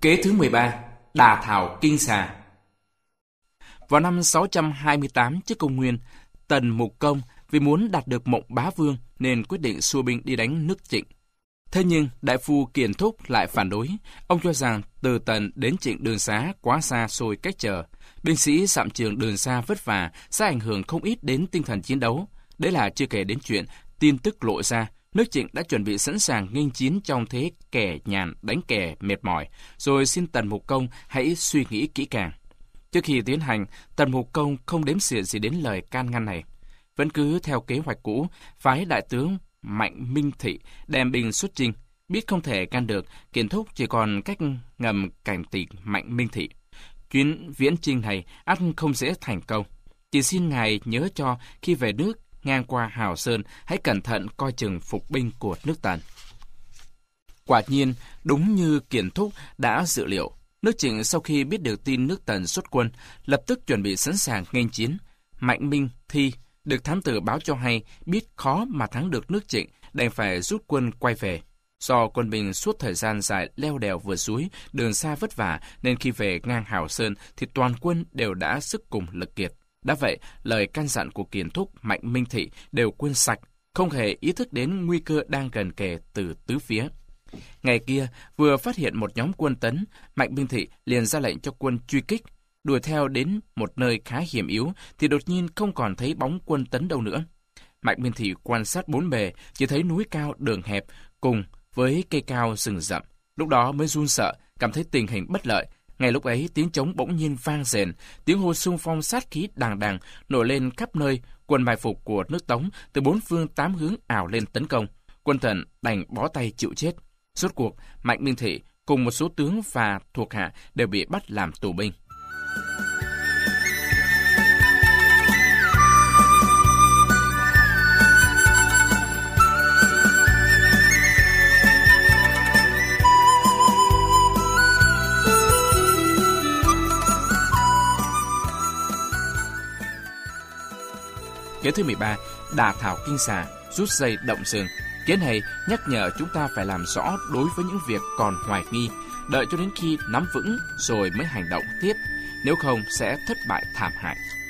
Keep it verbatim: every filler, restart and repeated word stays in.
Kế thứ mười ba, Đà Thảo Kinh Xà. Vào năm sáu trăm hai mươi tám trước công nguyên, Tần Mục Công vì muốn đạt được mộng bá vương nên quyết định xua binh đi đánh nước Trịnh. Thế nhưng đại phu Kiền Thúc lại phản đối. Ông cho rằng từ Tần đến Trịnh đường xá quá xa xôi cách trở. Binh sĩ dặm trường đường xa vất vả sẽ ảnh hưởng không ít đến tinh thần chiến đấu. Đấy là chưa kể đến chuyện tin tức lộ ra. Nước Trịnh đã chuẩn bị sẵn sàng nghênh chiến trong thế kẻ nhàn đánh kẻ mệt mỏi, rồi xin Tần Mục Công hãy suy nghĩ kỹ càng. Trước khi tiến hành, Tần Mục Công không đếm xỉa gì đến lời can ngăn này. Vẫn cứ theo kế hoạch cũ, phái đại tướng Mạnh Minh Thị đem binh xuất chinh. Biết không thể can được, Kiền Thúc chỉ còn cách ngầm cảnh tỉnh Mạnh Minh Thị. Chuyến viễn chinh này ắt không dễ thành công. Chỉ xin ngài nhớ cho khi về nước ngang qua Hào Sơn, hãy cẩn thận coi chừng phục binh của nước Tần. Quả nhiên, đúng như Kiền Thúc đã dự liệu, nước Trịnh sau khi biết được tin nước Tần xuất quân, lập tức chuẩn bị sẵn sàng nghênh chiến. Mạnh Minh Thi được thám tử báo cho hay biết khó mà thắng được nước Trịnh, đành phải rút quân quay về. Do quân binh suốt thời gian dài leo đèo vượt suối, đường xa vất vả, nên khi về ngang Hào Sơn thì toàn quân đều đã sức cùng lực kiệt. Đã vậy, lời căn dặn của Kiền Thúc, Mạnh Minh Thị đều quên sạch, không hề ý thức đến nguy cơ đang gần kề từ tứ phía. Ngày kia, vừa phát hiện một nhóm quân tấn, Mạnh Minh Thị liền ra lệnh cho quân truy kích. Đuổi theo đến một nơi khá hiểm yếu, thì đột nhiên không còn thấy bóng quân tấn đâu nữa. Mạnh Minh Thị quan sát bốn bề, chỉ thấy núi cao đường hẹp, cùng với cây cao rừng rậm. Lúc đó mới run sợ, cảm thấy tình hình bất lợi. Ngay lúc ấy, tiếng trống bỗng nhiên vang rền, tiếng hô xung phong sát khí đàng đàng nổi lên khắp nơi. Quân mai phục của nước Tống từ bốn phương tám hướng ảo lên tấn công. Quân Tần đành bó tay chịu chết. Rốt cuộc, Mạnh Minh Thị cùng một số tướng và thuộc hạ đều bị bắt làm tù binh. Kế thứ mười ba, Đà Thảo Kinh Xà, rút dây động rừng. Kế này nhắc nhở chúng ta phải làm rõ đối với những việc còn hoài nghi, đợi cho đến khi nắm vững rồi mới hành động tiếp, nếu không sẽ thất bại thảm hại.